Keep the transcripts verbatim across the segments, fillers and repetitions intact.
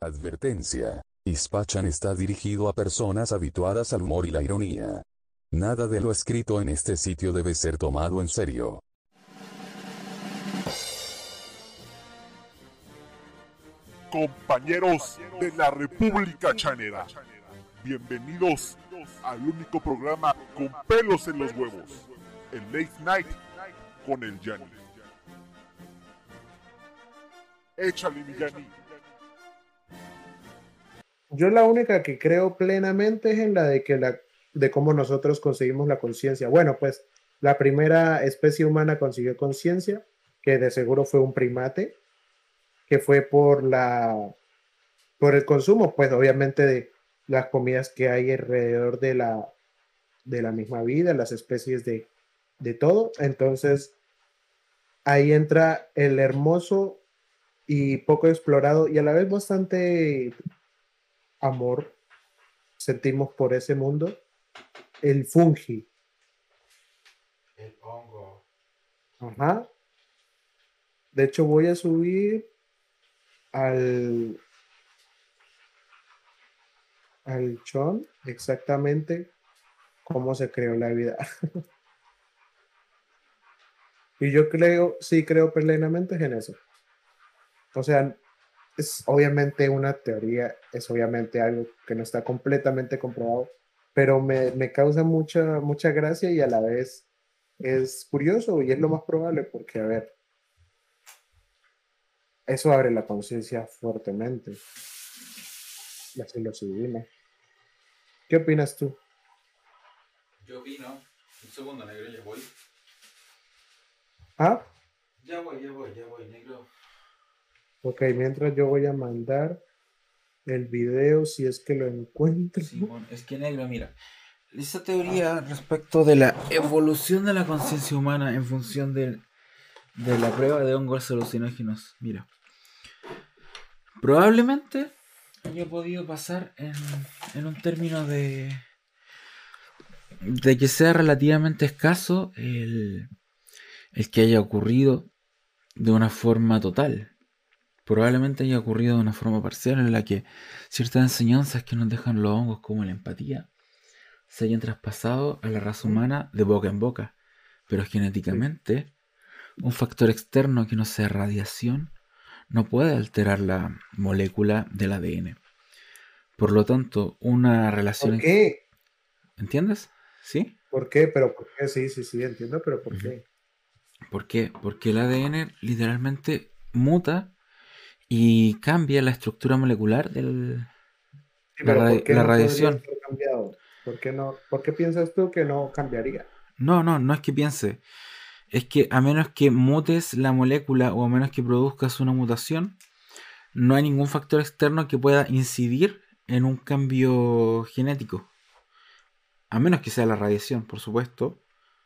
Advertencia. Ispachan está dirigido a personas habituadas al humor y la ironía. Nada de lo escrito en este sitio debe ser tomado en serio. Compañeros de la República Chanera, bienvenidos al único programa con pelos en los huevos, el Late Night con el Yanni. Échale, mi Yanni. Yo la única que creo plenamente es en la de que la de cómo nosotros conseguimos la conciencia. Bueno, pues la primera especie humana consiguió conciencia, que de seguro fue un primate, que fue por la por el consumo, pues obviamente de las comidas que hay alrededor de la de la misma vida, las especies de, de todo. Entonces ahí entra el hermoso y poco explorado y a la vez bastante amor sentimos por ese mundo, el fungi. El hongo. Ajá. De hecho, voy a subir al al chon exactamente cómo se creó la vida. Y yo creo, sí creo plenamente en eso. O sea, es obviamente una teoría, es obviamente algo que no está completamente comprobado, pero me, me causa mucha, mucha gracia y a la vez es curioso y es lo más probable porque, a ver, eso abre la conciencia fuertemente, la psilocibina. ¿Qué opinas tú? Yo opino. Un segundo, negro, ya voy. Ah, Ya voy, ya voy, ya voy, negro. ok, mientras yo voy a mandar el video si es que lo encuentro. Simón, es que negro, mira. Esa teoría respecto de la evolución de la conciencia humana en función del, de la prueba de hongos alucinógenos. Mira. Probablemente haya podido pasar en, en un término de. de que sea relativamente escaso el. el que haya ocurrido de una forma total. Probablemente haya ocurrido de una forma parcial en la que ciertas enseñanzas que nos dejan los hongos como la empatía se hayan traspasado a la raza humana de boca en boca. Pero genéticamente, un factor externo que no sea radiación no puede alterar la molécula del A D N. Por lo tanto, una relación... ¿Por qué? ¿Entiendes? ¿Sí? ¿Por qué? Pero ¿por qué? Sí, sí, sí, entiendo, pero ¿por Ujú. qué? ¿Por qué? Porque el A D N literalmente muta y cambia la estructura molecular de Sí, la, pero ¿por radi- qué la no podría radiación. ser cambiado? ¿Por qué no? ¿Por qué piensas tú que no cambiaría? No, no, no es que piense. Es que a menos que mutes la molécula o a menos que produzcas una mutación, no hay ningún factor externo que pueda incidir en un cambio genético. A menos que sea la radiación, por supuesto,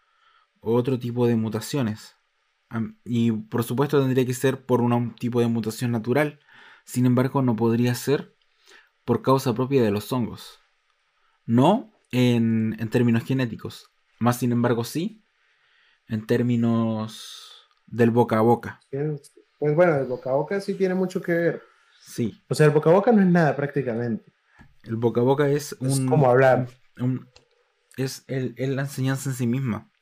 o otro tipo de mutaciones. Am- Y por supuesto tendría que ser por una- un tipo de mutación natural. Sin embargo, no podría ser por causa propia de los hongos. No en, en términos genéticos. Más sin embargo, sí en términos del boca a boca. Pues pues bueno, el boca a boca sí tiene mucho que ver. Sí, O sea, el boca a boca no es nada prácticamente. el boca a boca es Es un, como hablar. un- un- es el, es la enseñanza en sí misma.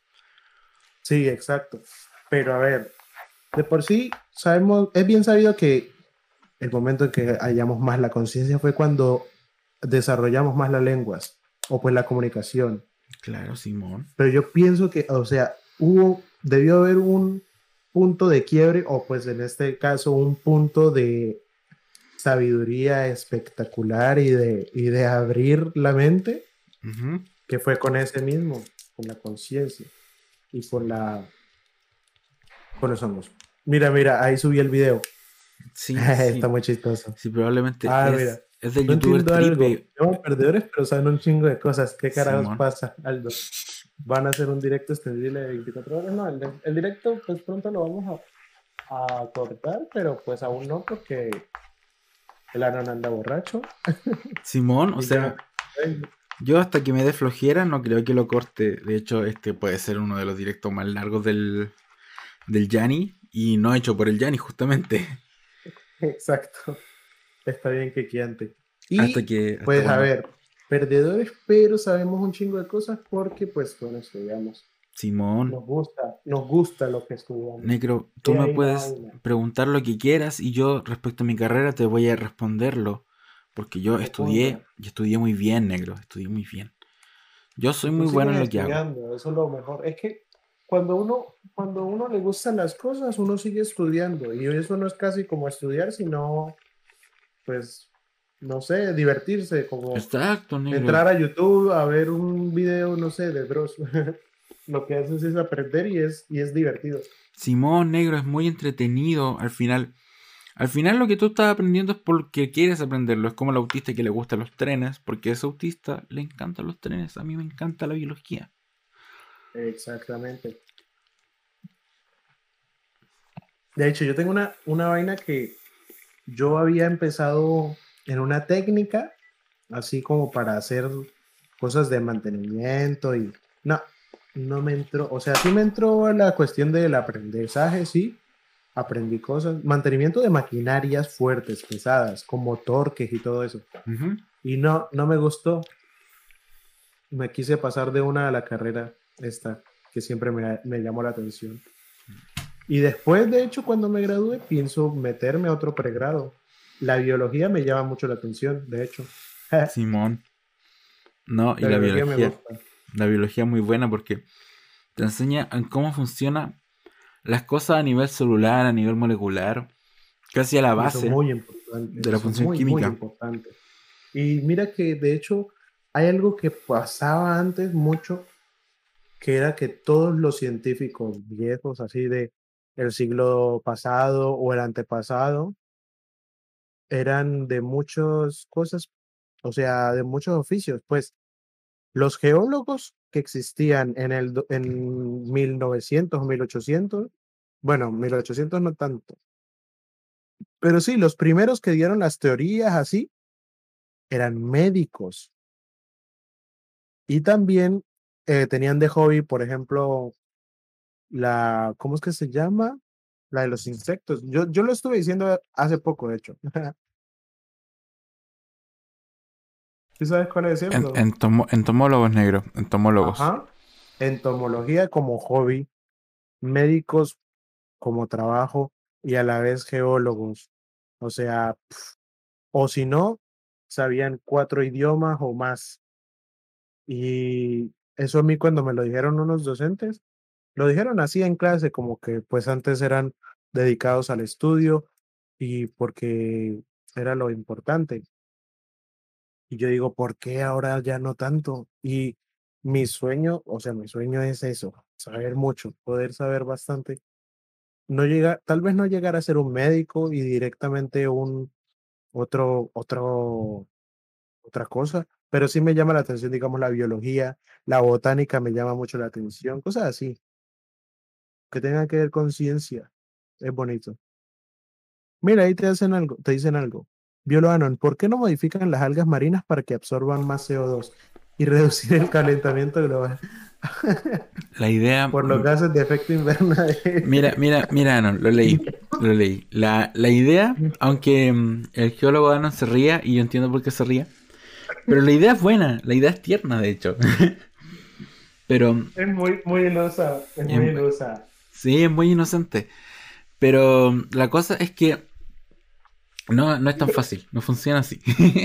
Sí, exacto. Pero a ver, de por sí sabemos, es bien sabido que el momento en que hallamos más la conciencia fue cuando desarrollamos más las lenguas o pues la comunicación. Claro, Simón. Pero yo pienso que, o sea, hubo, debió haber un punto de quiebre o pues en este caso un punto de sabiduría espectacular y de, y de abrir la mente, Ujú. que fue con ese mismo, con la conciencia y con la con los hongos. Mira, mira, ahí subí el video. Sí, Está sí, muy chistoso. sí, probablemente Ah, mira, es, es del no youtuber entiendo algo. Tripe. Somos perdedores, pero saben un chingo de cosas. ¿Qué carajos Simón. pasa, Aldo? ¿Van a hacer un directo extendible de veinticuatro horas? No, el, el directo, pues pronto lo vamos a, a cortar, pero pues aún no, porque el Anon anda borracho. Simón, o Y yo no. sea, yo hasta que me dé flojera no creo que lo corte. De hecho, este puede ser uno de los directos más largos del, del Yanni. Y no hecho por el Yanni, justamente. Exacto. está bien quequiante. Y Hasta que, hasta pues a cuando. ver, perdedores, pero sabemos un chingo de cosas porque pues bueno, estudiamos. Simón, Nos gusta, nos gusta lo que estudiamos. negro, tú Y me ahí la puedes vaina. preguntar lo que quieras y yo respecto a mi carrera te voy a responderlo. Porque yo De estudié, punta. y estudié muy bien, negro, estudié muy bien. Yo soy Y tú muy bueno en sigues lo que hago. estudiando, eso es lo mejor. Es que cuando uno, cuando uno le gustan las cosas, uno sigue estudiando. Y eso no es casi como estudiar, sino, pues, no sé, divertirse, como Exacto, negro. entrar a YouTube a ver un video, no sé, de Dross. Lo que haces es aprender y es, y es divertido. Simón, negro, es muy entretenido al final. Al final lo que tú estás aprendiendo es porque quieres aprenderlo. Es como el autista que le gustan los trenes, porque a ese autista le encantan los trenes. A mí me encanta la biología. Exactamente. De hecho, yo tengo una, una vaina que yo había empezado en una técnica, así como para hacer cosas de mantenimiento y no, no me entró, o sea, sí me entró la cuestión del aprendizaje, sí, aprendí cosas, mantenimiento de maquinarias fuertes, pesadas, como torques y todo eso. Uh-huh. Y no, no me gustó. Me quise pasar de una a la carrera esta, que siempre me, me llamó la atención. Y después, de hecho, cuando me gradué, pienso meterme a otro pregrado. La biología me llama mucho la atención, de hecho. Simón. No, y La la biología me biología. gusta. La biología es muy buena porque te enseña en cómo funcionan las cosas a nivel celular, a nivel molecular, casi a la Y eso es base muy importante, de la eso es función muy, muy química. importante. Y mira que, de hecho, hay algo que pasaba antes mucho, que era que todos los científicos viejos, así de el siglo pasado o el antepasado, eran de muchas cosas, o sea, de muchos oficios. Pues los geólogos que existían en el do- en mil novecientos o mil ochocientos, bueno, mil ochocientos no tanto, pero sí, los primeros que dieron las teorías así eran médicos y también eh, tenían de hobby, por ejemplo, la, ¿cómo es que se llama? La de los insectos. Yo, yo lo estuve diciendo hace poco, de hecho. ¿Sí sabes cuál es, En, cierto? entomo- entomólogos negros, entomólogos. Ajá. Entomología como hobby, médicos como trabajo y a la vez geólogos. O sea, o si no, sabían cuatro idiomas o más. Y eso a mí cuando me lo dijeron unos docentes, lo dijeron así en clase, como que pues antes eran dedicados al estudio y porque era lo importante. Y yo digo, ¿por qué ahora ya no tanto? Y mi sueño, o sea, mi sueño es eso, saber mucho, poder saber bastante. No llega, tal vez no llegar a ser un médico y directamente un otro, otro, otra cosa, pero sí me llama la atención, digamos, la biología, la botánica me llama mucho la atención, cosas así, que tengan que ver con ciencia. Es bonito. Mira, ahí te hacen algo, te dicen algo. Biologanon, ¿por qué no modifican las algas marinas para que absorban más C O dos y reducir el calentamiento global La idea, por los mm, gases de efecto mira, invernadero? mira, mira, no, lo leí, lo leí. La, la idea, aunque mm, el geólogo Anon se ría, y yo entiendo por qué se ría, pero la idea es buena, la idea es tierna, de hecho. Pero Es muy, muy ilusa, es muy em, ilusa. sí, es muy inocente. Pero mm, la cosa es que no, no es tan fácil, no funciona así.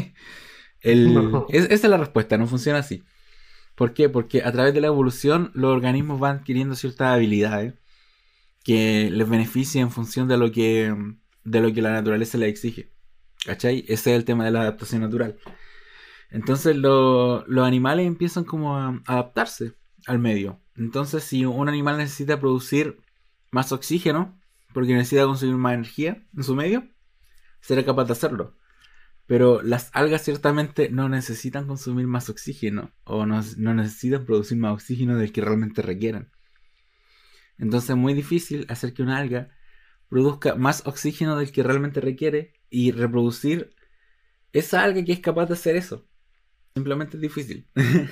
El, No. es- esa es la respuesta, no funciona así. ¿Por qué? Porque a través de la evolución los organismos van adquiriendo ciertas habilidades que les beneficia en función de lo que, de lo que la naturaleza les exige. ¿Cachai? Ese es el tema de la adaptación natural. Entonces lo- los animales empiezan como a adaptarse al medio. Entonces si un animal necesita producir más oxígeno, porque necesita consumir más energía en su medio, será capaz de hacerlo. Pero las algas ciertamente no necesitan consumir más oxígeno o no, no necesitan producir más oxígeno del que realmente requieran. Entonces es muy difícil hacer que una alga produzca más oxígeno del que realmente requiere y reproducir esa alga que es capaz de hacer eso. Simplemente es difícil.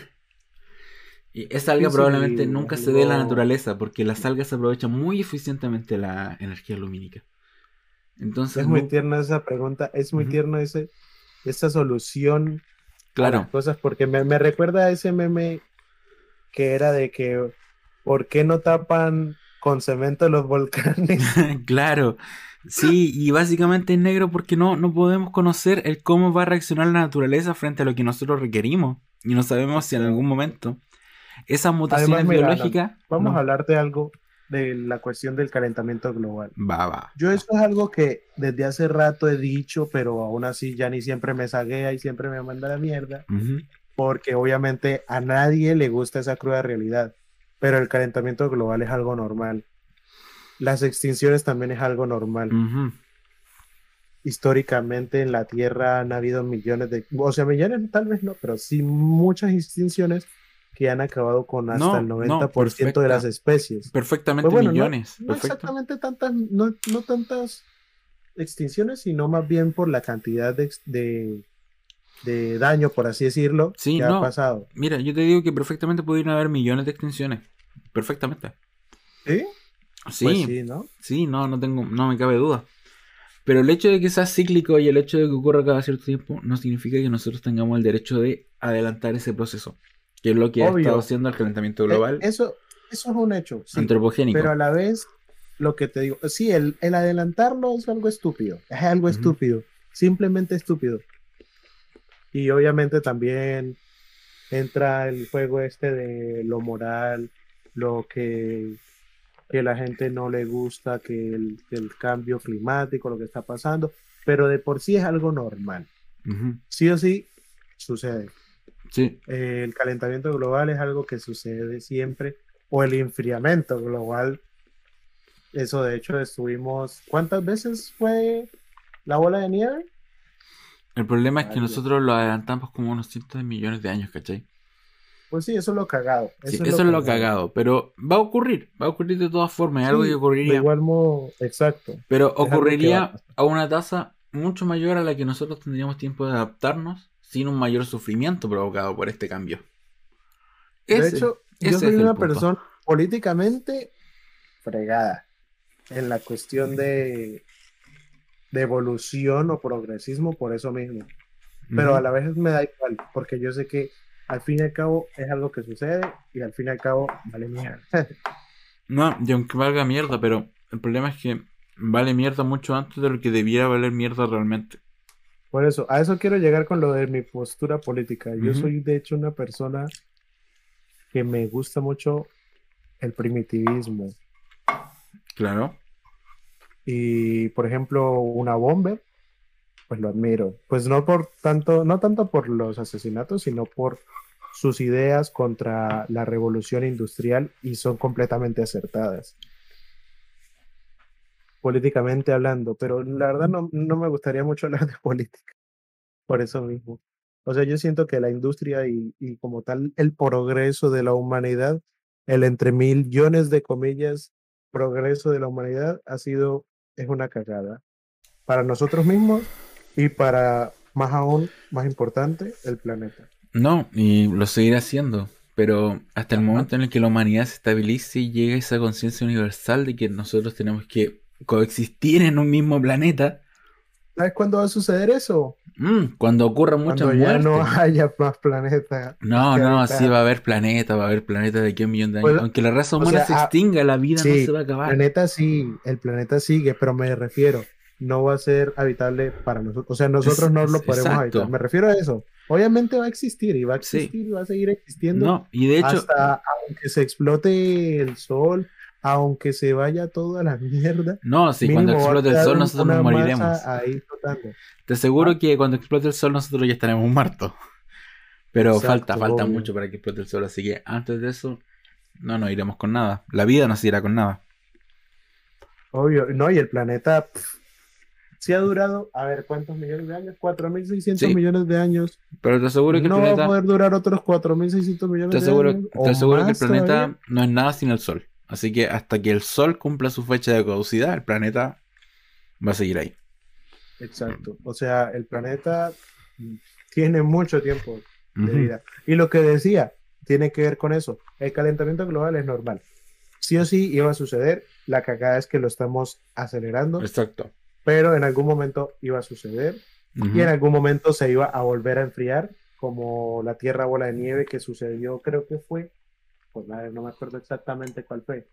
Y esa alga probablemente Difícil, nunca se dé en la algo. naturaleza porque las algas aprovechan muy eficientemente la energía lumínica. Entonces, Es muy no- tierna esa pregunta, es muy Ujú. tierno ese, esa solución a claro, las cosas, porque me, me recuerda a ese meme que era de que, ¿por qué no tapan con cemento los volcanes? claro. Sí, y básicamente es negro porque no, no podemos conocer el cómo va a reaccionar la naturaleza frente a lo que nosotros requerimos. Y no sabemos si en algún momento esas Además, mutaciones mira, Alan, biológicas vamos a no. hablar de algo de la cuestión del calentamiento global. Va, va. Yo eso es algo que desde hace rato he dicho, pero aún así ya ni siempre me zaguea y siempre me manda la mierda, Ujú, porque obviamente a nadie le gusta esa cruda realidad, pero el calentamiento global es algo normal. Las extinciones también es algo normal. ujú. Históricamente en la Tierra han habido millones de, o sea, millones tal vez no, pero sí muchas extinciones que han acabado con hasta el No, no, noventa por ciento de las perfecta. especies. Pues Perfectamente bueno, no, millones. no Perfecto. exactamente tantas, no, no tantas extinciones, sino más bien por la cantidad de, ex- de, de daño, por así decirlo, Sí, que ha no. pasado. Mira, yo te digo que perfectamente pudieran haber millones de extinciones. Perfectamente. ¿Sí? Pues Sí, sí, ¿no? sí, no, no tengo, no me cabe duda. Pero el hecho de que sea cíclico y el hecho de que ocurra cada cierto tiempo no significa que nosotros tengamos el derecho de adelantar ese proceso, que es lo que ha estado Obvio. haciendo el calentamiento E- global Eso, eso es un hecho, sí. Pero antropogénico. a la vez, lo que te digo, sí, el, el adelantarlo es algo estúpido, es algo Ujú. estúpido, simplemente estúpido. Y obviamente también entra el juego este de lo moral, lo que, que la gente no le gusta, que el, que el cambio climático, lo que está pasando, pero de por sí es algo normal. Ujú. Sí o sí sucede. Sí, Eh, el calentamiento global es algo que sucede siempre, o el enfriamiento global. Eso de hecho estuvimos, ¿cuántas veces fue la bola de nieve? el problema es que Varias. nosotros lo adelantamos como unos cientos de millones de años, ¿cachai? Pues sí, eso es lo cagado, Sí, eso es eso lo es lo cagado. cagado, pero va a ocurrir, va a ocurrir de todas formas, es algo que Sí, de ocurriría, igual modo, exacto, pero es algo que va a ocurriría pasar. a una tasa mucho mayor a la que nosotros tendríamos tiempo de adaptarnos sin un mayor sufrimiento provocado por este cambio. De Ese, hecho, yo ese soy es el una punto. persona políticamente fregada en la cuestión de, de evolución o progresismo por eso mismo, pero a Ujú. la vez me da igual, porque yo sé que al fin y al cabo es algo que sucede y al fin y al cabo vale mierda. No, y aunque valga mierda, pero el problema es que vale mierda mucho antes de lo que debiera valer mierda realmente. Por eso, a eso quiero llegar con lo de mi postura política. Yo Ujú. soy de hecho una persona que me gusta mucho el primitivismo Claro. y, por ejemplo, una bomber, pues lo admiro. Pues no por tanto, no tanto por los asesinatos, sino por sus ideas contra la revolución industrial y son completamente acertadas, políticamente hablando, pero la verdad no, no me gustaría mucho hablar de política, por eso mismo. O sea, yo siento que la industria y, y como tal el progreso de la humanidad, el entre millones de comillas, progreso de la humanidad ha sido, es una cagada para nosotros mismos y para, más aún, más importante, el planeta. No, y lo seguirá haciendo. Pero hasta el Ajá. momento en el que la humanidad se estabilice y llegue a esa conciencia universal de que nosotros tenemos que coexistir en un mismo planeta, ¿Sabes cuándo va a suceder eso? mm, cuando ocurran muchas Cuando ya no muertes. haya más planetas No, que no, sí habitar. va a haber planeta, va a haber planeta de aquí a un millón de años. Pues, Aunque la raza o humana sea, se ah, extinga, la vida no se sí, va a el acabar. planeta sí, el planeta sigue, pero me refiero, no va a ser habitable para nosotros, o sea, nosotros Es- no es- lo podremos habitar, exacto, me refiero a eso. Obviamente va a existir y va a sí. existir y va a seguir existiendo No, y de hecho, hasta aunque se explote el sol, aunque se vaya toda la mierda, no, sí, cuando mínimo va a explote el quedar sol un- nosotros nos una moriremos. masa ahí flotando. Te ¿Ah? aseguro que cuando explote el sol nosotros ya estaremos muertos. Pero falta, Exacto, falta obvio. mucho para que explote el sol, así que antes de eso no nos iremos con nada. La vida no se irá con nada. Obvio, no, y el planeta pf, sí ha durado, a ver, ¿cuántos millones de años? Cuatro mil seiscientos Sí, millones de años. pero te aseguro que el No va a planeta, poder durar otros cuatro mil seiscientos te millones de aseguro, años te o aseguro que el más todavía. planeta no es nada sin el sol. Así que hasta que el sol cumpla su fecha de caducidad, el planeta va a seguir ahí. Exacto. O sea, el planeta mm, tiene mucho tiempo de Ujú, vida. Y lo que decía, tiene que ver con eso. El calentamiento global es normal. Sí o sí iba a suceder. La cagada es que lo estamos acelerando. exacto. pero en algún momento iba a suceder Ujú. y en algún momento se iba a volver a enfriar, como la Tierra Bola de Nieve que sucedió, creo que fue, pues nada, no me acuerdo exactamente cuál fue,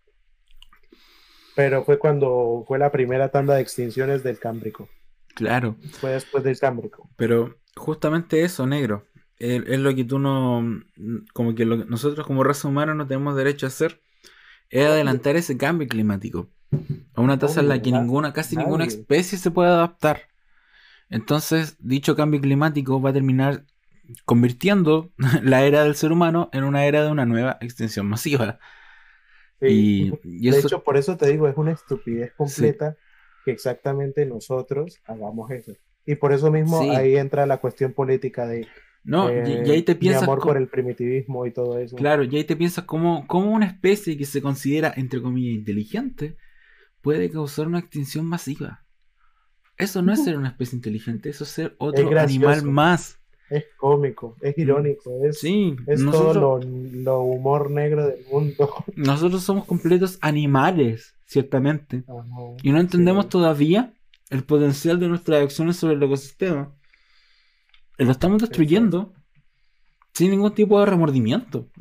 pero fue cuando fue la primera tanda de extinciones del Cámbrico, Claro, fue después del Cámbrico. pero justamente eso, negro, es, es lo que tú no, como que lo que nosotros como raza humana no tenemos derecho a hacer, es adelantar ese cambio climático a una tasa en la Obvio, que na- ninguna, casi ninguna nadie. especie se puede adaptar. Entonces, dicho cambio climático va a terminar convirtiendo la era del ser humano en una era de una nueva extinción masiva. Sí. Y, y De eso, hecho, por eso te digo, es una estupidez sí, completa que exactamente nosotros hagamos eso. Y por eso mismo sí, ahí entra la cuestión política de no, y, y ahí eh, te mi piensas, amor por co- el primitivismo y todo eso. claro, y ahí te piensas cómo, cómo una especie que se considera, entre comillas, inteligente, puede causar una extinción masiva. Eso no es ser una especie inteligente, eso es ser Es otro animal gracioso, más. es cómico, es Mm, irónico, es, sí, es todo nosotros, lo, lo humor negro del mundo. nosotros somos completos animales, ciertamente. Ajá, Y no entendemos sí, todavía el potencial de nuestras acciones sobre el ecosistema. Y lo estamos exacto. destruyendo sin ningún tipo de remordimiento.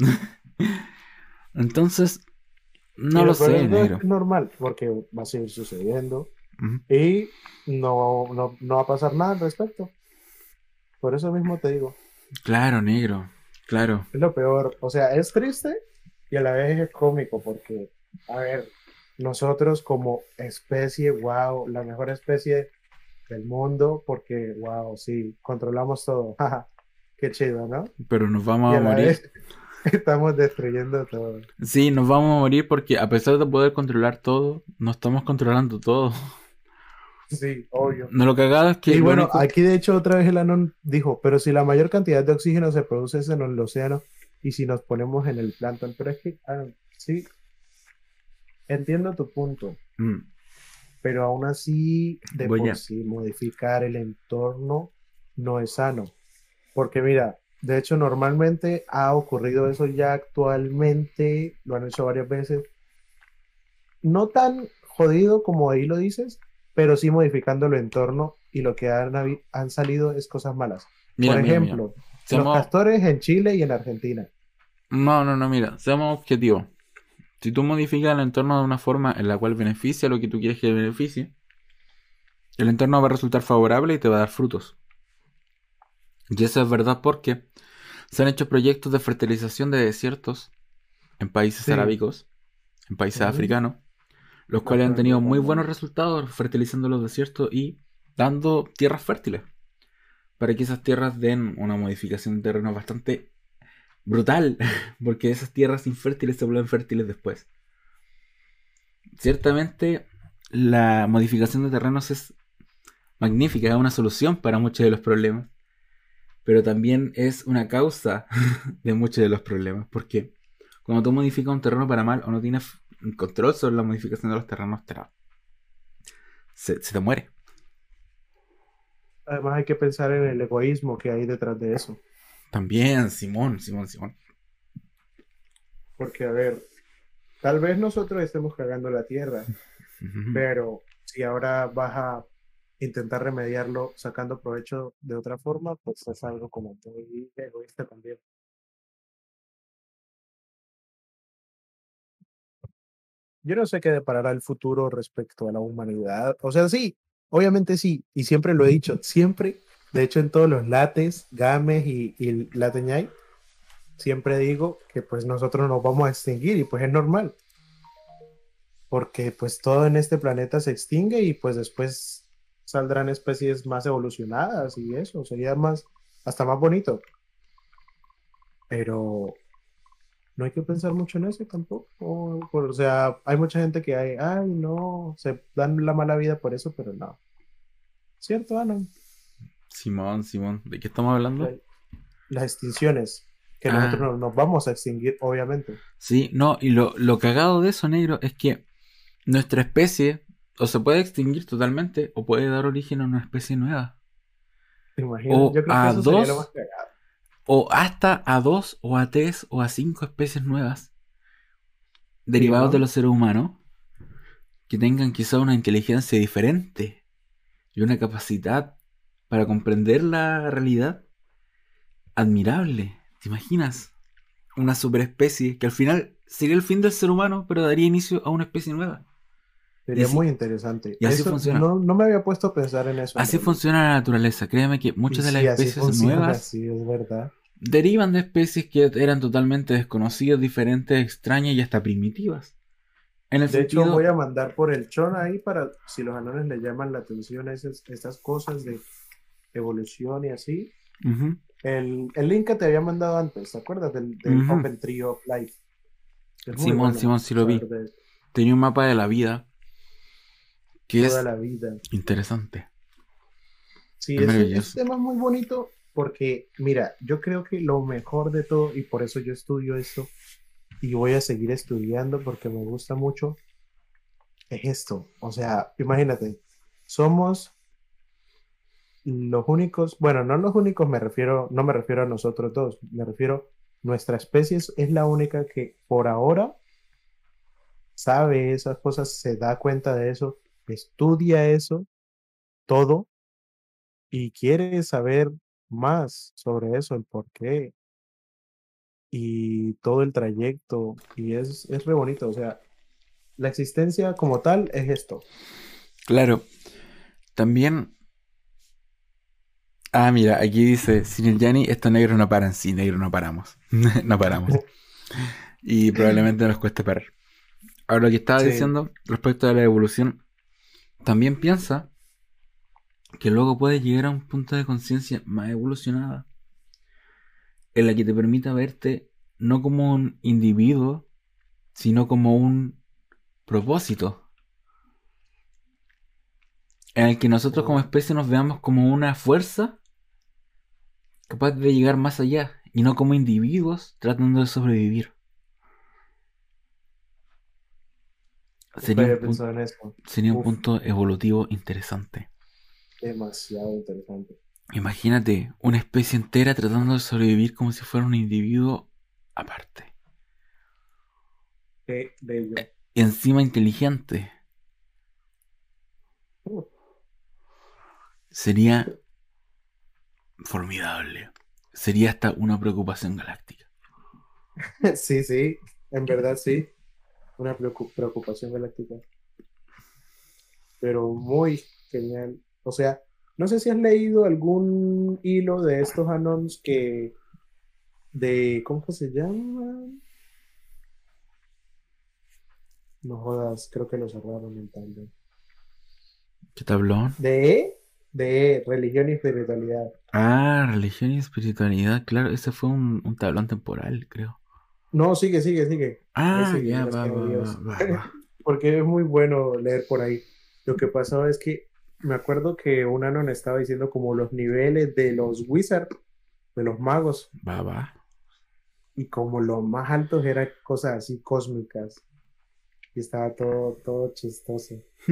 Entonces, Y no lo lo peor de sé, todo es que negro. es normal, porque va a seguir sucediendo Ujú. y no, no, no va a pasar nada al respecto. Por eso mismo te digo. Claro, negro. Claro. Es lo peor. O sea, es triste y a la vez es cómico porque, a ver, nosotros como especie, wow, la mejor especie del mundo porque, wow, sí, controlamos todo. Jaja, qué chido, ¿no? Pero nos Y vamos a a la morir. vez estamos destruyendo todo. Sí, nos vamos a morir porque a pesar de poder controlar todo, no estamos controlando todo. Sí, obvio. No, lo cagado es que Y lo bueno, único... aquí de hecho otra vez el Anon dijo, pero si la mayor cantidad de oxígeno se produce es en el océano y si nos ponemos en el plancton, pero es que, Anon, sí, entiendo tu punto. Mm, Pero aún así, de voy por a... sí, modificar el entorno no es sano. Porque mira, de hecho, normalmente ha ocurrido eso ya actualmente, lo han hecho varias veces, no tan jodido como ahí lo dices, pero sí modificando el entorno y lo que han, habi- han salido es cosas malas. Mira, Por mira, mira. ejemplo, los Seamos... castores en Chile y en Argentina. No, no, no, mira. Seamos objetivos. Si tú modificas el entorno de una forma en la cual beneficia lo que tú quieres que beneficie, el entorno va a resultar favorable y te va a dar frutos. Y eso es verdad porque se han hecho proyectos de fertilización de desiertos en países Sí, arábicos, en países ujú, africanos, los me cuales han acuerdo tenido muy también. buenos resultados fertilizando los desiertos y dando tierras fértiles, para que esas tierras den una modificación de terreno bastante brutal, porque esas tierras infértiles se vuelven fértiles después. Ciertamente, la modificación de terrenos es magnífica, es una solución para muchos de los problemas, pero también es una causa de muchos de los problemas, porque cuando tú modificas un terreno para mal o no tienes control sobre la modificación de los terrenos, te la- se, se te muere. Además hay que pensar en el egoísmo que hay detrás de eso. También, Simón, Simón, Simón. Porque, a ver, tal vez nosotros estemos cagando la tierra, Ujú. pero si ahora vas a intentar remediarlo sacando provecho de otra forma, pues es algo como muy egoísta también. Yo no sé qué deparará el futuro respecto a la humanidad. O sea, sí, obviamente sí, y siempre lo he dicho, siempre, de hecho en todos los lates, games y, y lateñay, siempre digo que pues nosotros nos vamos a extinguir y pues es normal, porque pues todo en este planeta se extingue y pues después saldrán especies más evolucionadas y eso, sería más, hasta más bonito, pero no hay que pensar mucho en eso tampoco. O, por- o sea, hay mucha gente que hay, ay, no, se dan la mala vida por eso, pero no. ¿Cierto, Ana? Simón, Simón. ¿De qué estamos hablando? La- las extinciones, que nosotros Ah, no- nos vamos a extinguir, obviamente. sí, no, y lo, lo cagado de eso, negro, es que nuestra especie o se puede extinguir totalmente o puede dar origen a una especie nueva. ¿Te imaginas? O Yo creo que a eso sería lo más dos, cagado. o hasta a dos, o a tres, o a cinco especies nuevas Sí, derivados de ¿no? los seres humanos que tengan quizá una inteligencia diferente y una capacidad para comprender la realidad admirable. ¿Te imaginas? Una superespecie que al final sería el fin del ser humano, pero daría inicio a una especie nueva. Sería así, muy interesante. Y así eso funciona. No, no me había puesto a pensar en eso. Así en funciona la naturaleza. Créeme que muchas y de las sí, especies así funciona, nuevas sí, es verdad. derivan de especies que eran totalmente desconocidas, diferentes, extrañas y hasta primitivas. En el De sentido... hecho, voy a mandar por el chon ahí para si los anones le llaman la atención a esas, estas cosas de evolución y así. Uh-huh. El, el link que te había mandado antes, ¿te acuerdas? Del, del Uh-huh. Open Tree of Life. Es muy Simón, bueno Simón, sí lo vi. de Tenía un mapa de la vida que toda es la vida. interesante. Sí, Es ese, maravilloso. ese tema es muy bonito porque, mira, yo creo que lo mejor de todo, y por eso yo estudio esto, y voy a seguir estudiando porque me gusta mucho, es esto. O sea, imagínate, somos los únicos, bueno, no los únicos, me refiero, no me refiero a nosotros dos, me refiero, nuestra especie es, es la única que por ahora sabe esas cosas, se da cuenta de eso, estudia eso, todo, y quiere saber más sobre eso, el por qué, y todo el trayecto, y es, es re bonito, o sea, la existencia como tal es esto. Claro, también... Ah, mira, aquí dice, sin el Yanni, estos negros no paran. Sí, negros no paramos. No paramos. Y probablemente nos cueste parar. Ahora, lo que estaba Sí. diciendo respecto a la evolución, también piensa que luego puedes llegar a un punto de conciencia más evolucionada, en la que te permita verte no como un individuo, sino como un propósito, en el que nosotros como especie nos veamos como una fuerza capaz de llegar más allá, y no como individuos tratando de sobrevivir. Sería un, punto, en eso. sería un punto evolutivo interesante. Demasiado interesante. Imagínate una especie entera tratando de sobrevivir como si fuera un individuo aparte. Qué bello. Y encima inteligente. Uh. Sería formidable. Sería hasta una preocupación galáctica. Sí, sí, en verdad sí. Una preocupación galáctica. Pero muy genial. O sea, no sé si has leído algún hilo de estos anons que de, ¿cómo que se llama? No jodas, creo que lo cerraron en Tumblr. ¿Qué tablón? De, de religión y espiritualidad. Ah, religión y espiritualidad, claro, ese fue un, un tablón temporal, creo. No, sigue, sigue, sigue. Ah, sigue, ya, va, va, va, va, va. Porque es muy bueno leer por ahí. Lo que pasaba es que me acuerdo que un anon estaba diciendo como los niveles de los wizards, de los magos. Va, va. Y como los más altos eran cosas así cósmicas. Y estaba todo, todo chistoso.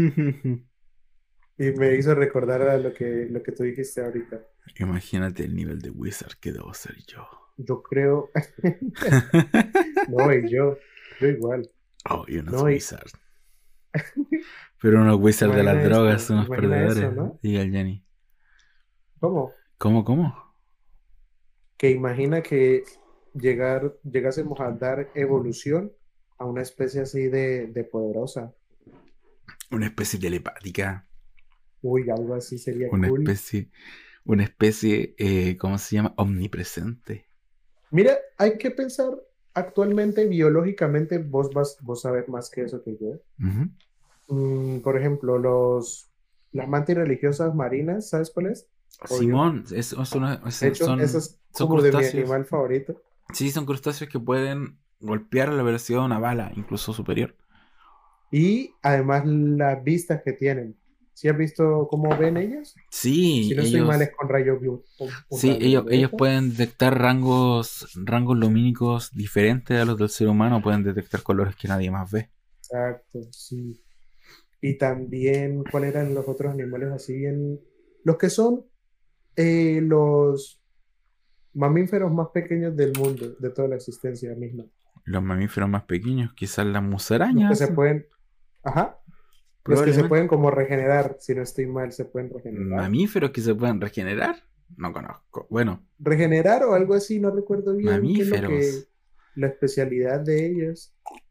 Y me hizo recordar a lo que, lo que tú dijiste ahorita. Imagínate el nivel de wizard que debo ser yo. Yo creo... No, y yo, yo igual. Oh, y unos no, wizards. Y... Pero unos wizards de las drogas, esto, unos perdedores. Eso, ¿no? Diga el Jenny. ¿Cómo? ¿Cómo, cómo? Que imagina que llegar, llegásemos a dar evolución a una especie así de, de poderosa. Una especie telepática. Uy, algo así sería una cool. Especie, una especie, eh, ¿cómo se llama? Omnipresente. Mira, hay que pensar actualmente, biológicamente, vos vas, vos sabés más que eso que yo. Uh-huh. Mm, por ejemplo, los las mantis religiosas marinas, ¿sabes cuál es? Simón, es, es una, es, de hecho, son, eso es son como de mi crustáceos. animal favorito. Sí, son crustáceos que pueden golpear a la velocidad de una bala, incluso superior. Y además las vistas que tienen. ¿Sí has visto cómo ven ellas? Sí, si no ellos, estoy mal es con rayos blue. Sí, ellos, ellos pueden detectar rangos, rangos lumínicos diferentes a los del ser humano, pueden detectar colores que nadie más ve. Exacto, sí. Y también, ¿cuáles eran los otros animales así? En... Los que son eh, los mamíferos más pequeños del mundo, de toda la existencia misma. Los mamíferos más pequeños, quizás las Los musarañas. que se pueden... Ajá. Los que se Probablemente. pueden como regenerar, si no estoy mal, se pueden regenerar. ¿Mamíferos que se puedan regenerar? No conozco. Bueno, Regenerar o algo así, no recuerdo bien qué es lo que, mamíferos. la especialidad de ellos.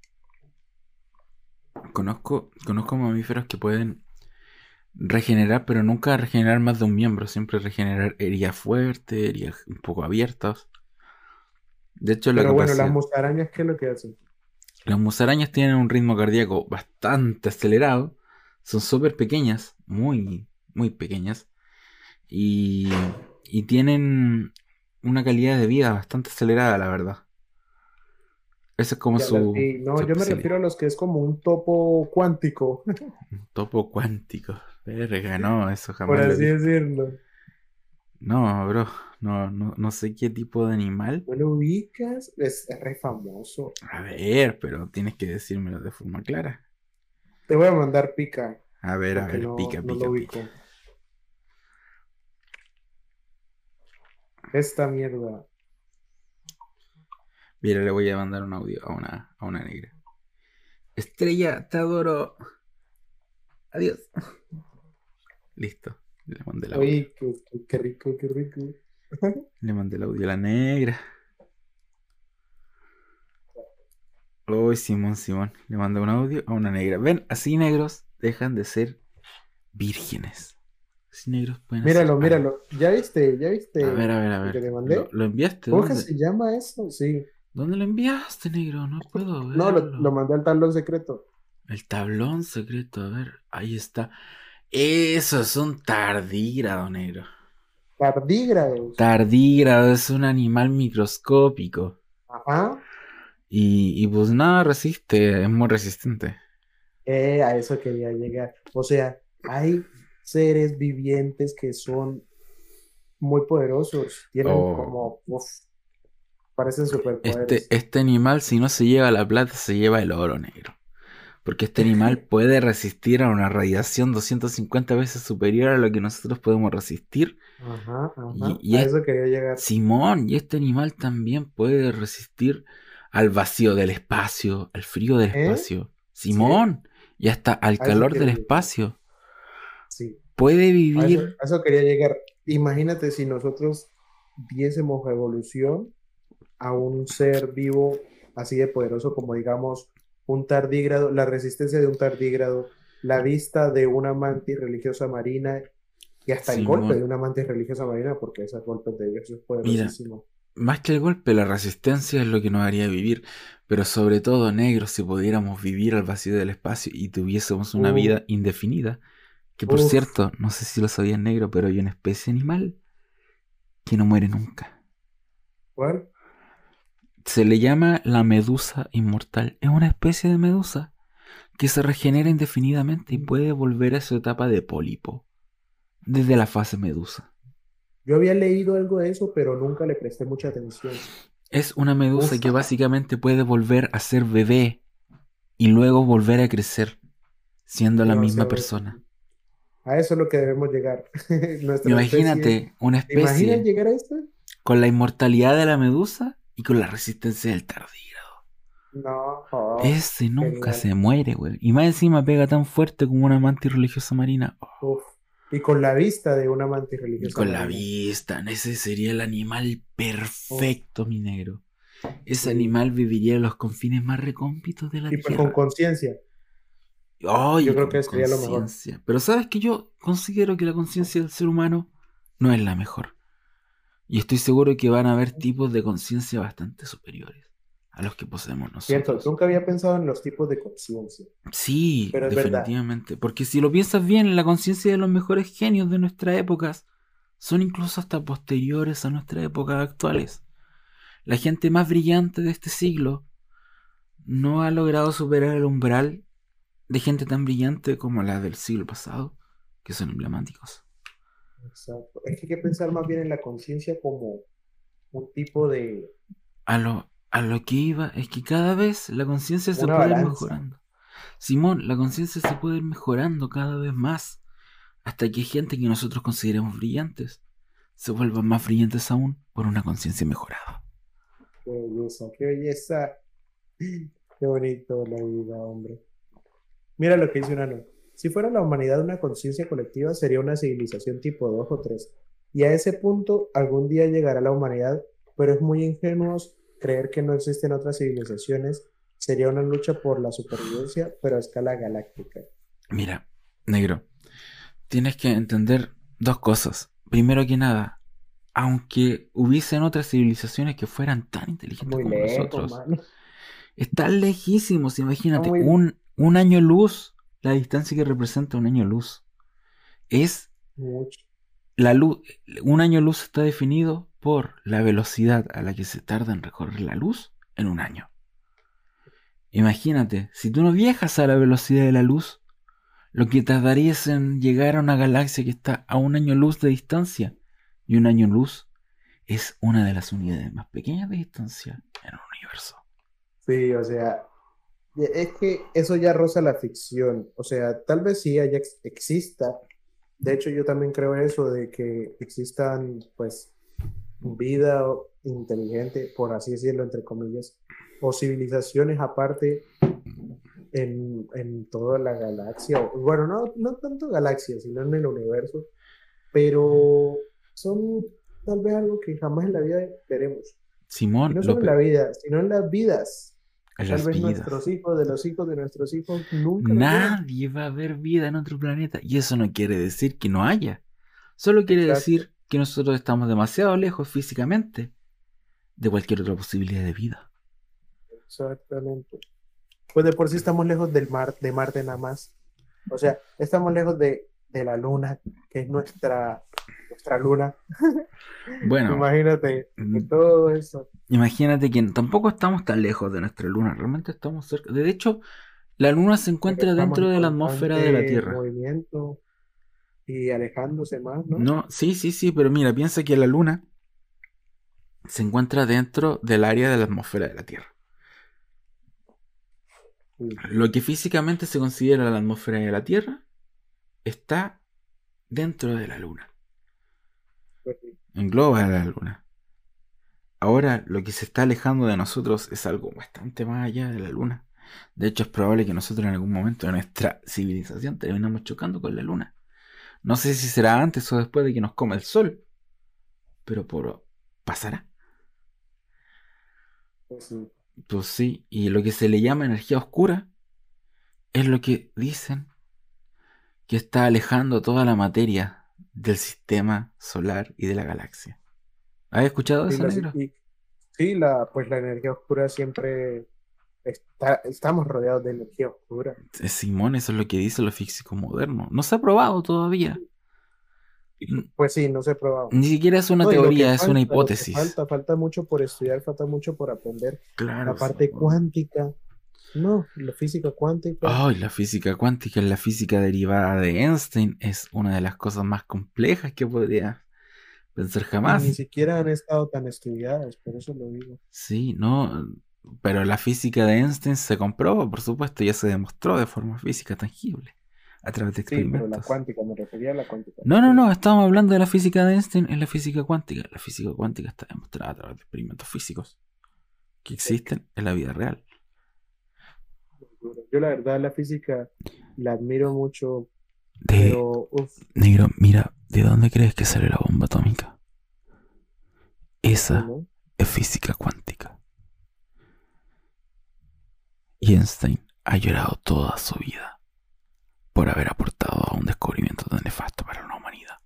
Conozco, conozco mamíferos que pueden regenerar, pero nunca regenerar más de un miembro. Siempre regenerar heridas fuertes, heridas un poco abiertas. De hecho, la Pero bueno, las capacidad. musarañas, ¿qué es lo que hacen? Las musarañas tienen un ritmo cardíaco bastante acelerado. Son súper pequeñas, muy, muy pequeñas. Y, y tienen una calidad de vida bastante acelerada, la verdad. Esa es como Ya las su, vi. No, su yo me especialidad. refiero a los que es como un topo cuántico, Un topo cuántico. Verga, no, eso por jamás lo he así visto. decirlo. No, bro, no, no, no sé qué tipo de animal. ¿No lo ubicas? Es, es re famoso. A ver, pero tienes que decírmelo de forma clara. Te voy a mandar pica, A ver, a porque ver, no, pica, no lo pica, pica. ubico. Esta mierda. Mira, le voy a mandar un audio a una, a una negra. Estrella, te adoro. Adiós. Listo, le mandé el audio. Oye, qué, qué- qué rico, qué rico. Le mandé el audio a la negra. Uy, Simón, Simón. Le mandé un audio a una negra. Ven, así negros dejan de ser vírgenes. Así negros pueden hacer Míralo, algo. míralo. ¿Ya viste? ¿Ya A ver, viste a ver, a lo que ver. te ¿Lo, mandé? lo enviaste? ¿Cómo que ¿Dónde? se llama eso? Sí. ¿Dónde lo enviaste, negro? No puedo No, lo, lo verlo. mandé al tablón secreto. El tablón secreto, a ver. Ahí está. Eso es un tardígrado, negro. Tardígrados. Tardígrado es un animal microscópico. Ajá. Y, y pues nada, resiste, es muy resistente. Eh, a eso quería llegar. O sea, hay seres vivientes que son muy poderosos. Tienen Oh, como, uf, parecen este, superpoderes. este animal, si no se lleva la plata, se lleva el oro, negro. Porque este animal puede resistir a una radiación doscientas cincuenta veces superior a lo que nosotros podemos resistir. Ajá, Y, ajá. y A es eso quería llegar. Simón, y este animal también puede resistir al vacío del espacio, al frío del ¿Eh? espacio. ¿Sí? Simón, y hasta al A eso calor del quiero llegar. espacio. Sí. Puede A eso, vivir. a eso quería llegar. Imagínate si nosotros diésemos evolución a un ser vivo así de poderoso como digamos un tardígrado, la resistencia de un tardígrado, la vista de una mantis religiosa marina y hasta el golpe de Simón, una mantis religiosa marina, porque esos golpes de ellos es mira, poderosísimo. más que el golpe, la resistencia es lo que nos haría vivir. Pero sobre todo, negro, si pudiéramos vivir al vacío del espacio y tuviésemos una Uf, vida indefinida. Que por uf, cierto, no sé si lo sabías, negro, pero hay una especie animal que no muere nunca. ¿cuál? Se le llama la medusa inmortal. Es una especie de medusa que se regenera indefinidamente y puede volver a su etapa de pólipo desde la fase medusa. Yo había leído algo de eso, pero nunca le presté mucha atención. Es una medusa Uf, que básicamente puede volver a ser bebé y luego volver a crecer siendo la misma demasiado. persona. A eso es lo que debemos llegar. Nuestra especie. Imagínate una ¿Te imaginas especie llegar a esto? con la inmortalidad de la medusa y con la resistencia del tardígrado. No, oh, Ese nunca genial. se muere, güey. Y más encima pega tan fuerte como una mantis religiosa marina. Oh, Uf. Y con la vista de una mantis y religiosa con la marina. vista, ese sería el animal Uf, perfecto, mi negro. Ese sí. animal viviría en los confines más recómpitos de la Y pues con tierra. conciencia. Ay, Yo creo con que sería lo mejor. conciencia. Pero sabes que yo considero que la conciencia del ser humano no es la mejor. Y estoy seguro que van a haber tipos de conciencia bastante superiores a los que poseemos Cierto, nosotros. nunca había pensado en los tipos de conciencia. Sí, Pero es verdad. definitivamente. Porque si lo piensas bien, la conciencia de los mejores genios de nuestras épocas son incluso hasta posteriores a nuestras épocas actuales. La gente más brillante de este siglo no ha logrado superar el umbral de gente tan brillante como la del siglo pasado, que son emblemáticos. Exacto. Es que hay que pensar más bien en la conciencia como un tipo de, A lo, a lo que iba es que cada vez la conciencia se una puede ir balanza. mejorando. Simón, la conciencia se puede ir mejorando cada vez más, hasta que hay gente que nosotros consideremos brillantes se vuelvan más brillantes aún por una conciencia mejorada. Qué belleza, qué belleza. Qué bonito la vida, hombre. Mira lo que dice una nota. si fuera la humanidad una conciencia colectiva, sería una civilización tipo dos o tres. Y a ese punto algún día llegará la humanidad, pero es muy ingenuo creer que no existen otras civilizaciones. Sería una lucha por la supervivencia, pero a escala galáctica. Mira, negro, tienes que entender dos cosas. Primero que nada, aunque hubiesen otras civilizaciones que fueran tan inteligentes Muy como lejos, nosotros, mano. están lejísimos. Imagínate, Muy- un, un año luz, la distancia que representa un año luz, es Mucho. la luz. Un año luz está definido por la velocidad a la que se tarda en recorrer la luz en un año. Imagínate, si tú no viajas a la velocidad de la luz, lo que tardarías en llegar a una galaxia que está a un año luz de distancia. Y un año luz es una de las unidades más pequeñas de distancia en un universo. Sí, o sea, es que eso ya roza la ficción. O sea, tal vez sí haya, ex- exista. De hecho, yo también creo eso de que existan, pues, vida inteligente, por así decirlo, entre comillas, o civilizaciones aparte en, en toda la galaxia. o- Bueno, no, no tanto galaxia, sino en el universo, pero son tal vez algo que jamás en la vida veremos. Y Simón, no solo en la López, vida, sino en las vidas. en Tal las vez vidas. nuestros hijos de los hijos de nuestros hijos nunca lo vean. Nadie va a ver vida en otro planeta. Y eso no quiere decir que no haya. Solo quiere Exacto. decir que nosotros estamos demasiado lejos físicamente de cualquier otra posibilidad de vida. Exactamente. Pues de por sí estamos lejos del mar, de Marte nada más. O sea, estamos lejos de, de la Luna, que es nuestra, nuestra luna. Bueno, Imagínate, mm, que todo eso. imagínate que tampoco estamos tan lejos de nuestra luna. Realmente estamos cerca. De hecho, la luna se Pero encuentra estamos dentro en de la atmósfera de la constante Tierra. movimiento y alejándose más, ¿no? No, sí, sí, sí, pero mira, piensa que la luna se encuentra dentro del área de la atmósfera de la Tierra. Sí, Lo que físicamente se considera la atmósfera de la Tierra está dentro de la luna. pues sí. Engloba a la luna. Ahora, lo que se está alejando de nosotros es algo bastante más allá de la luna. De hecho, es probable que nosotros en algún momento de nuestra civilización terminemos chocando con la luna. No sé si será antes o después de que nos coma el sol, pero por pasará. Pues sí. Pues sí, y lo que se le llama energía oscura es lo que dicen que está alejando toda la materia del sistema solar y de la galaxia. ¿Has escuchado Sí, eso, la, negro? y- sí, la, pues la energía oscura siempre está, estamos rodeados de energía oscura. Eh, Simón, eso es lo que dicen los físicos modernos. No se ha probado todavía. N- Pues sí, no se ha probado. Ni siquiera es una No, y lo que teoría, es una falta, lo que hipótesis. falta, falta mucho por estudiar, falta mucho por aprender. Claro, La parte Simón. cuántica, no, la física cuántica, Ay, la física cuántica, la física derivada de Einstein, es una de las cosas más complejas que podría pensar y ni jamás. siquiera han estado tan estudiadas, por eso lo digo. Sí, no, pero la física de Einstein se comprobó, por supuesto, ya se demostró de forma física tangible, a través de Sí, pero la experimentos. cuántica, me refería a la cuántica. No, no, Sí, no, estamos hablando de la física de Einstein en la física cuántica. La física cuántica está demostrada a través de experimentos físicos que existen en la vida real. muy duro. Yo la verdad la física la admiro mucho, De, pero uf, negro, mira, ¿de dónde crees que sale la bomba atómica? Esa ¿no? es física cuántica. Y Einstein ha llorado toda su vida por haber aportado a un descubrimiento tan nefasto para la humanidad.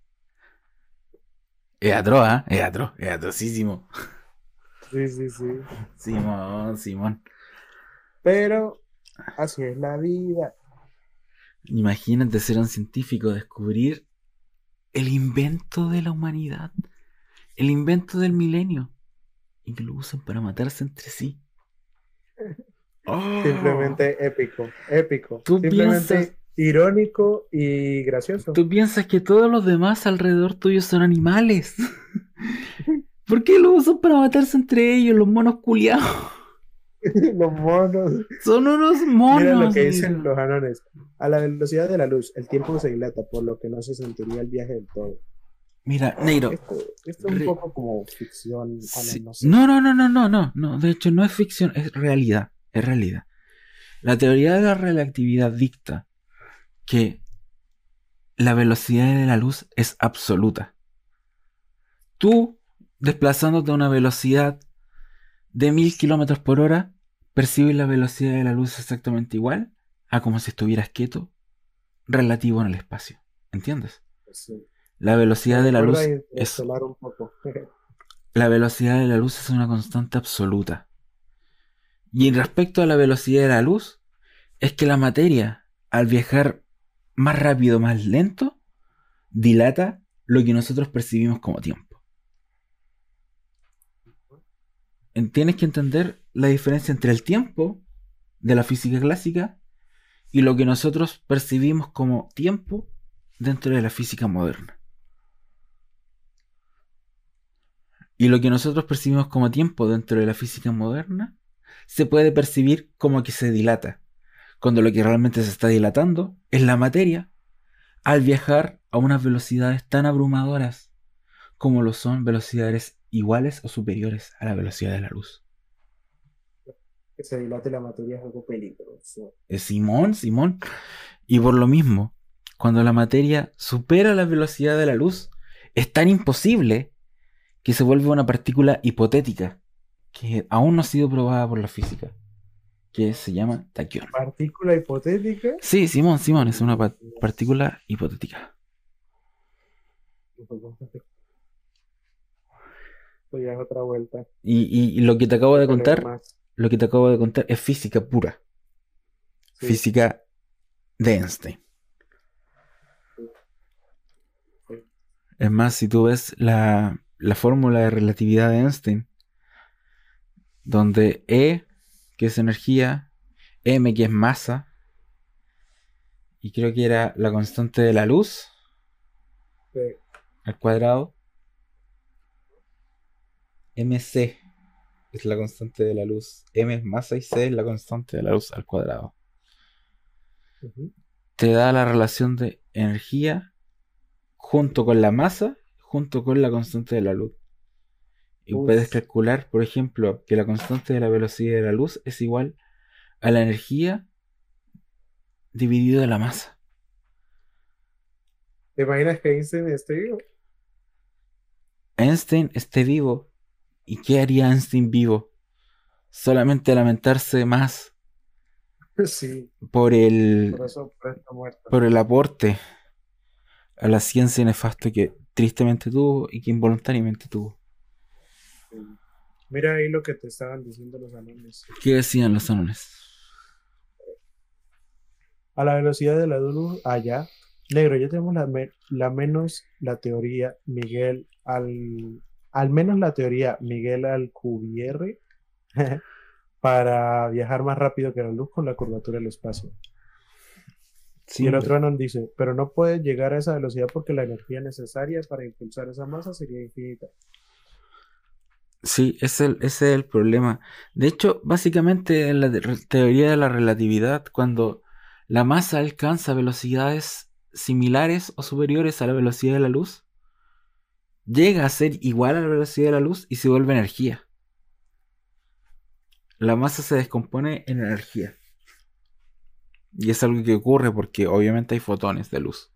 Es atroz, ¿eh? Es atroz, es atrocísimo. Sí, sí, sí. Simón, Simón. Pero así es la vida. Imagínate ser un científico, descubrir el invento de la humanidad, el invento del milenio, y que lo usan para matarse entre sí. Oh, Simplemente épico, épico. Tú Simplemente piensas- irónico y gracioso. tú piensas que todos los demás alrededor tuyo son animales. ¿Por qué lo usan para matarse entre ellos, los monos culiados? Los monos. Son unos monos. Mira lo que dicen negro. los anones. A la velocidad de la luz, el tiempo se dilata, por lo que no se sentiría el viaje del todo. Mira, negro. Esto, esto es un Re- poco como ficción, Alan, Sí. no sé. No, no, no, no, no, no, no. De hecho, no es ficción, es realidad. Es realidad. La teoría de la relatividad dicta que la velocidad de la luz es absoluta. Tú, desplazándote a una velocidad de mil kilómetros por hora, percibes la velocidad de la luz exactamente igual a como si estuvieras quieto, relativo en el espacio. ¿Entiendes? Sí. La velocidad Me de la luz recuerda a es Interestelar un poco. la velocidad de la luz es una constante absoluta. Y respecto a la velocidad de la luz, es que la materia, al viajar más rápido, más lento, dilata lo que nosotros percibimos como tiempo. Tienes que entender la diferencia entre el tiempo de la física clásica y lo que nosotros percibimos como tiempo dentro de la física moderna. Y lo que nosotros percibimos como tiempo dentro de la física moderna se puede percibir como que se dilata, cuando lo que realmente se está dilatando es la materia al viajar a unas velocidades tan abrumadoras como lo son velocidades iguales o superiores a la velocidad de la luz. Que se dilate la materia es algo peligroso. Es Simón, Simón. Y por lo mismo, cuando la materia supera la velocidad de la luz, es tan imposible que se vuelve una partícula hipotética que aún no ha sido probada por la física, que se llama taquión. ¿Partícula hipotética? Sí, Simón, Simón, es una pa- partícula hipotética. Pues ya es otra vuelta. Y, y- y lo que te acabo de Pero contar, más. lo que te acabo de contar es física pura. Sí. Física de Einstein. Sí. Es más, si tú ves la, la fórmula de relatividad de Einstein, donde E, que es energía, M, que es masa, y creo que era la constante de la luz, Sí. al cuadrado, mc es la constante de la luz, M es masa y C es la constante de la luz al cuadrado. Ujú. Te da la relación de energía junto con la masa, junto con la constante de la luz. Y Uf. puedes calcular, por ejemplo, que la constante de la velocidad de la luz es igual a la energía dividido de la masa. ¿Te imaginas que Einstein esté vivo? Einstein esté vivo. ¿Y qué haría Einstein vivo? Solamente lamentarse más Sí, por el, por eso por eso está muerto. por el aporte a la ciencia nefasto que tristemente tuvo y que involuntariamente tuvo. Sí. Mira ahí lo que te estaban diciendo los alumnos. ¿Qué decían los anones? A la velocidad de la luz, allá. Negro, ya tenemos la, me- la menos la teoría Miguel al, al menos la teoría Miguel Alcubierre para viajar más rápido que la luz con la curvatura del espacio. Sí, Y el hombre. otro Anon dice, pero no puede llegar a esa velocidad porque la energía necesaria para impulsar esa masa sería infinita. Sí, ese es el, ese es el problema. De hecho, básicamente en la te- teoría de la relatividad, cuando la masa alcanza velocidades similares o superiores a la velocidad de la luz, llega a ser igual a la velocidad de la luz y se vuelve energía. La masa se descompone en energía. Y es algo que ocurre porque obviamente hay fotones de luz.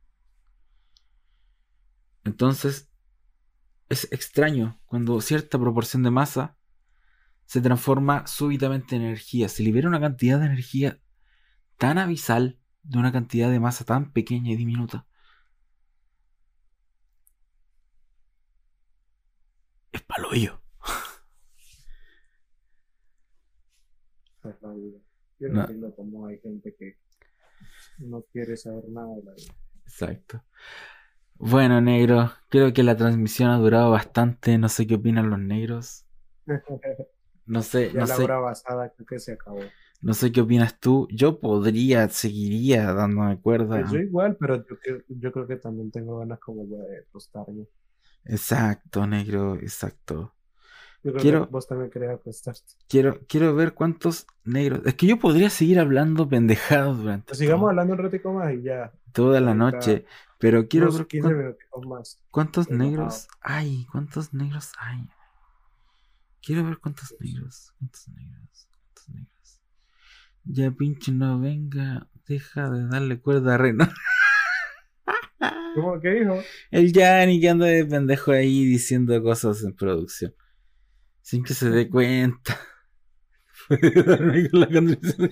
Entonces, es extraño cuando cierta proporción de masa se transforma súbitamente en energía. Se libera una cantidad de energía tan abisal de una cantidad de masa tan pequeña y diminuta. Es paloyo. Esa es la vida. Yo no No, entiendo cómo hay gente que no quiere saber nada de la vida. exacto. Bueno, negro, creo que la transmisión ha durado bastante. No sé qué opinan los negros. No sé, Ya no la sé, hora basada creo que se acabó. no sé qué opinas tú. Yo podría, seguiría dándome cuerda. Pues yo igual, pero yo, creo- yo creo que también tengo ganas como ya de acostarme. Exacto, negro, exacto. Yo creo que Quiero, vos también querés acostarte. quiero, quiero ver cuántos negros. Es que yo podría seguir hablando pendejadas durante Pues sigamos todo- hablando un ratico más y ya. toda la Ahorita noche, pero quiero unos ver quince cuán- minutos más. cuántos Relajado. negros hay, cuántos negros hay. Quiero ver cuántos negros, cuántos negros, cuántos negros. Ya pinche no venga, deja de darle cuerda a Reno. ¿Cómo que dijo? El Yanni que anda de pendejo ahí diciendo cosas en producción. Sin que se dé cuenta. Puede dormir con la condición.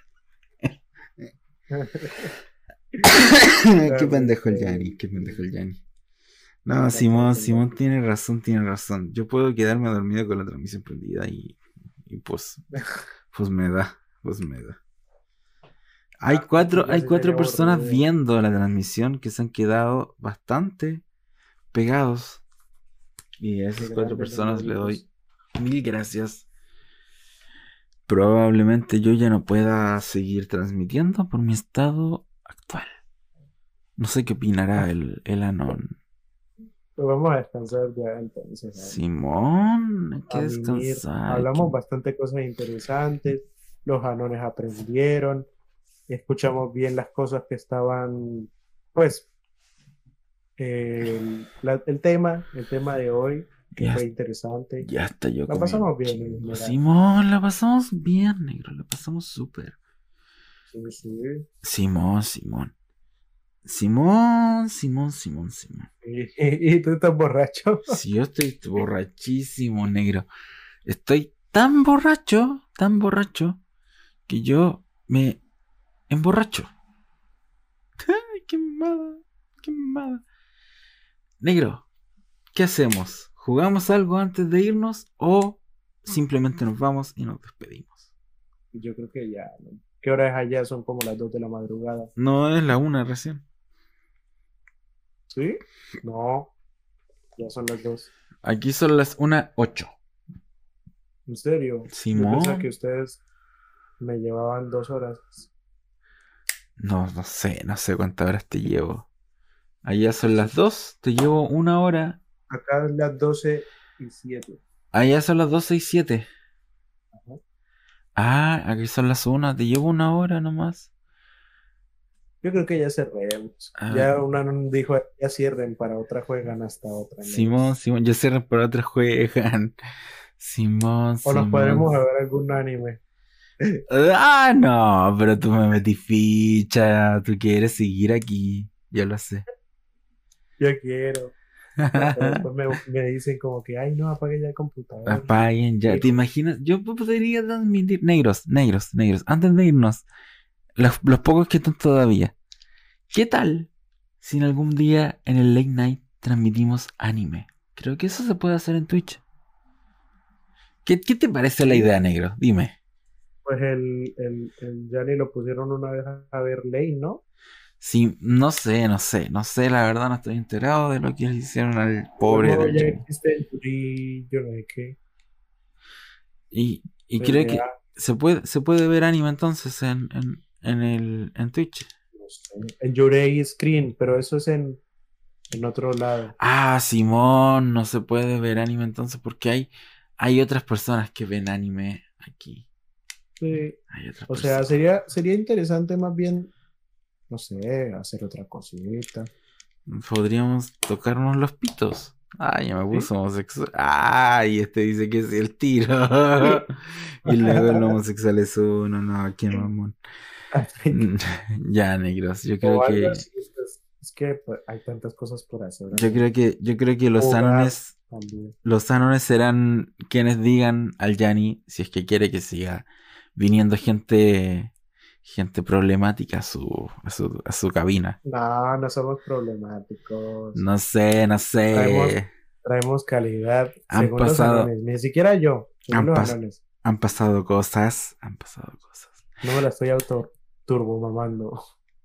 Qué pendejo el Yanni, qué pendejo el Yanni. No, Simón, Simón tiene razón, tiene razón. Yo puedo quedarme dormido con la transmisión prendida y, y pues, pues me da, pues me da. Hay cuatro, hay cuatro personas viendo la transmisión que se han quedado bastante pegados. Y a esas cuatro personas le doy mil gracias. Probablemente yo ya no pueda seguir transmitiendo por mi estado actual. No sé qué opinará el, el Anon. Pues vamos a descansar ya entonces. ¿no? Simón, hay que descansar. Hablamos que... bastante cosas interesantes. Los Anones aprendieron. Escuchamos bien las cosas que estaban, pues, eh, el, la, el tema, el tema de hoy, que ya fue interesante. Ya está yo. La pasamos bien. Mira. Simón, la pasamos bien, negro, la pasamos súper. Sí, sí. Simón, Simón. Simón, Simón, Simón, Simón. ¿Y, y tú estás borracho? Sí, yo estoy borrachísimo, negro. Estoy tan borracho, tan borracho, que yo me emborracho. Ay, qué mamada, qué mamada. Negro, ¿qué hacemos? ¿Jugamos algo antes de irnos o simplemente nos vamos y nos despedimos? Yo creo que ya, ¿no? ¿Qué hora es allá? Son como las dos de la madrugada. No, es la una recién. ¿Sí? No, ya son las dos. Aquí son las una ocho. ¿En serio? Simón. Yo pensaba que ustedes me llevaban dos horas. No, no sé, no sé cuántas horas te llevo. Allá son las dos, te llevo una hora. Acá es las doce y siete. Allá son las doce y siete. Ajá. Ah, aquí son las una, te llevo una hora nomás. Yo creo que ya cerremos. Ah. Ya una dijo, ya cierren, para otra juegan hasta otra. ¿no? Simón, Simón, ya cierran para otra juegan. Simón, o Simón. nos podremos ver algún anime. Ah, no, pero tú me metí ficha, tú quieres seguir aquí, yo lo sé. Yo quiero. Pero después me, me dicen como que, ay, no, apague ya el computador. Apaguen ya, Sí. ¿te imaginas? Yo podría transmitir, negros, negros, negros, antes de irnos, los, los pocos que están todavía. ¿Qué tal si en algún día en el late night transmitimos anime? Creo que eso se puede hacer en Twitch. ¿Qué, qué te parece la idea, negro? Dime. Pues el, el, el Gianni lo pusieron una vez a ver Lane, ¿no? Sí, no sé, no sé, no sé, la verdad no estoy enterado de lo que le hicieron al pobre Luego del ya Gianni. existe el Yuri, yo no sé qué. Y, y Pero creo ya, que se puede, se puede ver anime entonces en, en, en, el, en Twitch. no sé. El Yurei Screen, pero eso es en, en otro lado. Ah, Simón, no se puede ver anime entonces porque hay, hay otras personas que ven anime aquí. Sí. Hay otras O sea, personas. sería, sería interesante más bien, no sé, hacer otra cosita. Podríamos tocarnos los pitos. Ay, ya me ¿Sí? puso homosexual. Ay, este dice que es el tiro. Y luego el homosexual es uno. No, qué mamón. Ya, negros. Yo creo O algo que. así, pues, es que pues, hay tantas cosas por hacer. Yo creo que, yo creo que los Jugar anones. también. Los anones serán quienes digan al Gianni si es que quiere que siga viniendo gente. Gente problemática a su, a su, a su cabina. No, no somos problemáticos. No sé, no sé. Traemos, traemos calidad Han según pasado- los anones. Ni siquiera yo, según Han los pas- anones. Han pasado cosas. Han pasado cosas. No me la estoy auto turbo mamando.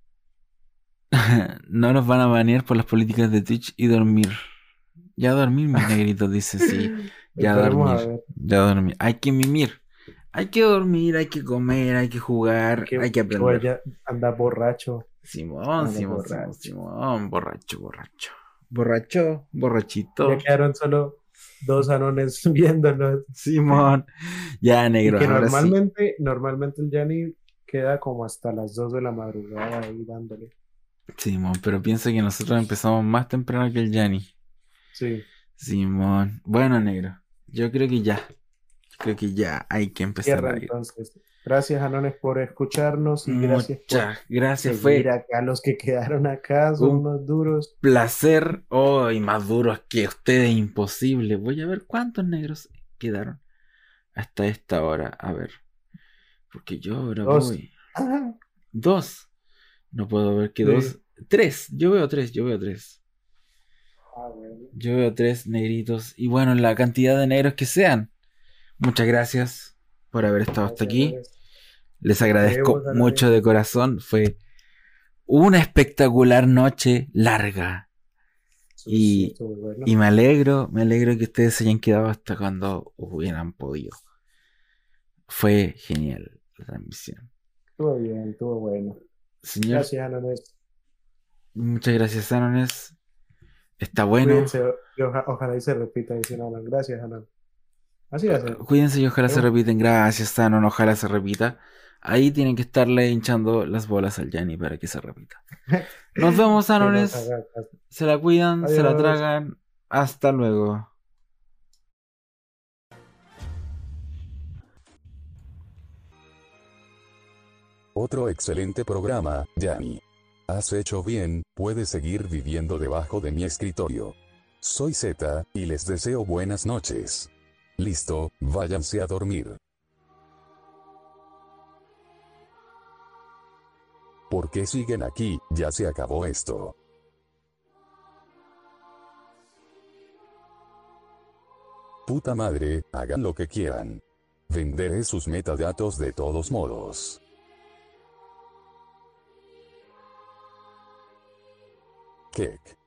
No nos van a banear por las políticas de Twitch y dormir. Ya dormir, mi negrito, dice sí. Ya Esperemos a dormir. ver. Ya dormir. Hay que mimir. Hay que dormir, hay que comer, hay que jugar, Que, hay que que aprender. vaya a andar borracho. Simón, Anda Simón, borracho. Simón, Simón, borracho, borracho. Borracho, borrachito. Ya quedaron solo dos anones viéndonos. Simón. Ya, Y negro, que ahora sí. normalmente, normalmente el Gianni queda como hasta las dos de la madrugada ahí dándole. Simón, pero piensa que nosotros empezamos más temprano que el Gianni. Sí. Simón. Bueno, negro, yo creo que ya. Creo que ya hay que empezar Cierra a ir. entonces. Gracias, Anones, por escucharnos y gracias por Muchas gracias. seguir Fue acá. Los que quedaron acá son un unos duros. placer. Oh, y más duros que ustedes, imposible. Voy a ver cuántos negros quedaron hasta esta hora. A ver. Porque yo ahora Dos. voy. Dos. No puedo ver que Sí. dos. Tres. Yo veo tres. Yo veo tres. Ah, bueno. Yo veo tres negritos. Y bueno, la cantidad de negros que sean. Muchas gracias por haber estado hasta Gracias, aquí. Anones. Les agradezco Queremos, mucho Anones. de corazón. Fue una espectacular noche larga. Sí, sí, Y, estuvo bueno. y me alegro, me alegro que ustedes se hayan quedado hasta cuando hubieran podido. Fue genial la transmisión. Estuvo bien, estuvo bueno. Señor, Gracias, Anones. muchas gracias, Anones. Está bueno. Cuídense y oja- ojalá y se repita, dice Anon. Gracias, Anon. Así va a ser. Cuídense y ojalá se Vemos. repiten. Gracias, Anon. Ojalá se repita. Ahí tienen que estarle hinchando las bolas al Yanni para que se repita. Nos vemos, Que nos Anones. haga caso. Se la cuidan, se la Adiós. tragan. Hasta luego. Otro excelente programa, Yanni. Has hecho bien, puedes seguir viviendo debajo de mi escritorio. Soy Z, y les deseo buenas noches. Listo, váyanse a dormir. ¿Por qué siguen aquí? Ya se acabó esto. Puta madre, hagan lo que quieran. Venderé sus metadatos de todos modos. Kek.